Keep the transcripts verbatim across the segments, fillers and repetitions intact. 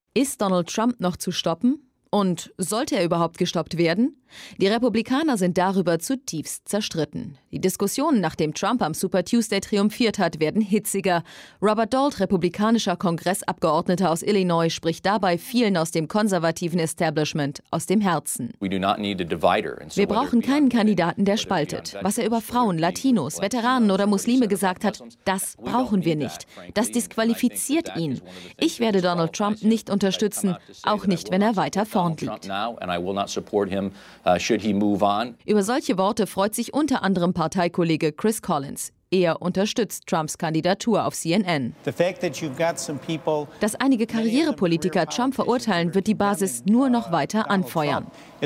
Ist Donald Trump noch zu stoppen? Und sollte er überhaupt gestoppt werden? Die Republikaner sind darüber zutiefst zerstritten. Die Diskussionen, nachdem Trump am Super Tuesday triumphiert hat, werden hitziger. Robert Dault, republikanischer Kongressabgeordneter aus Illinois, spricht dabei vielen aus dem konservativen Establishment aus dem Herzen. Wir brauchen keinen Kandidaten, der spaltet. Was er über Frauen, Latinos, Veteranen oder Muslime gesagt hat, das brauchen wir nicht. Das disqualifiziert ihn. Ich werde Donald Trump nicht unterstützen, auch nicht, wenn er weiter vorn liegt. Über solche Worte freut sich unter anderem Parteikollege Chris Collins. Er unterstützt Trumps Kandidatur auf C N N. Dass einige Karrierepolitiker Trump verurteilen, wird die Basis nur noch weiter anfeuern.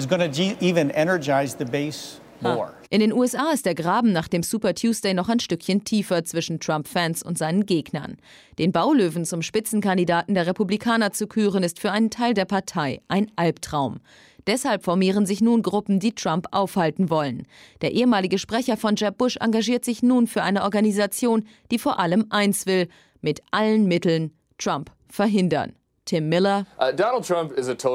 In den U S A ist der Graben nach dem Super Tuesday noch ein Stückchen tiefer zwischen Trump-Fans und seinen Gegnern. Den Baulöwen zum Spitzenkandidaten der Republikaner zu küren, ist für einen Teil der Partei ein Albtraum. Deshalb formieren sich nun Gruppen, die Trump aufhalten wollen. Der ehemalige Sprecher von Jeb Bush engagiert sich nun für eine Organisation, die vor allem eins will: mit allen Mitteln Trump verhindern. Tim Miller. Donald Trump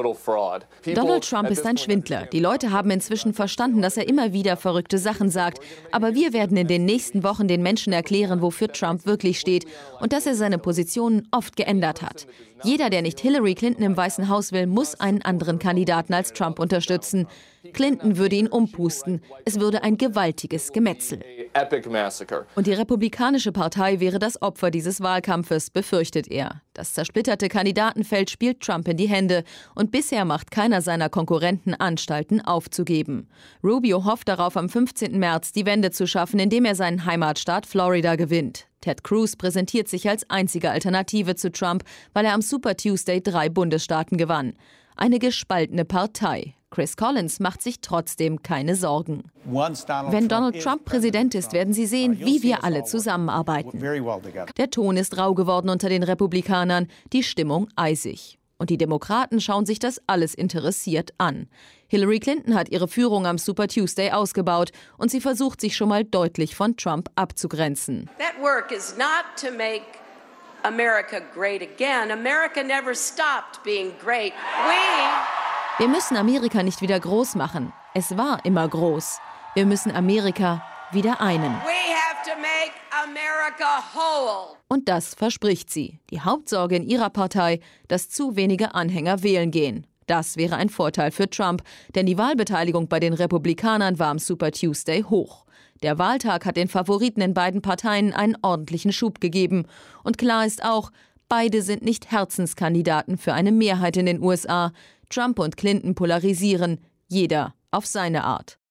ist ein Schwindler. Die Leute haben inzwischen verstanden, dass er immer wieder verrückte Sachen sagt. Aber wir werden in den nächsten Wochen den Menschen erklären, wofür Trump wirklich steht und dass er seine Positionen oft geändert hat. Jeder, der nicht Hillary Clinton im Weißen Haus will, muss einen anderen Kandidaten als Trump unterstützen. Clinton würde ihn umpusten. Es würde ein gewaltiges Gemetzel. Und die Republikanische Partei wäre das Opfer dieses Wahlkampfes, befürchtet er. Das zersplitterte Kandidatenfeld spielt Trump in die Hände. Und bisher macht keiner seiner Konkurrenten Anstalten aufzugeben. Rubio hofft darauf, am fünfzehnten März die Wende zu schaffen, indem er seinen Heimatstaat Florida gewinnt. Ted Cruz präsentiert sich als einzige Alternative zu Trump, weil er am Super Tuesday drei Bundesstaaten gewann. Eine gespaltene Partei. Chris Collins macht sich trotzdem keine Sorgen. Wenn Donald Trump Präsident ist, werden Sie sehen, wie wir alle zusammenarbeiten. Der Ton ist rau geworden unter den Republikanern, die Stimmung eisig. Und die Demokraten schauen sich das alles interessiert an. Hillary Clinton hat ihre Führung am Super Tuesday ausgebaut und sie versucht, sich schon mal deutlich von Trump abzugrenzen. That work is not to make America great again. America never stopped being great. We Wir müssen Amerika nicht wieder groß machen. Es war immer groß. Wir müssen Amerika wieder einen. We have to make America whole. Und das verspricht sie. Die Hauptsorge in ihrer Partei, dass zu wenige Anhänger wählen gehen. Das wäre ein Vorteil für Trump, denn die Wahlbeteiligung bei den Republikanern war am Super Tuesday hoch. Der Wahltag hat den Favoriten in beiden Parteien einen ordentlichen Schub gegeben. Und klar ist auch, beide sind nicht Herzenskandidaten für eine Mehrheit in den U S A. Trump und Clinton polarisieren, jeder auf seine Art.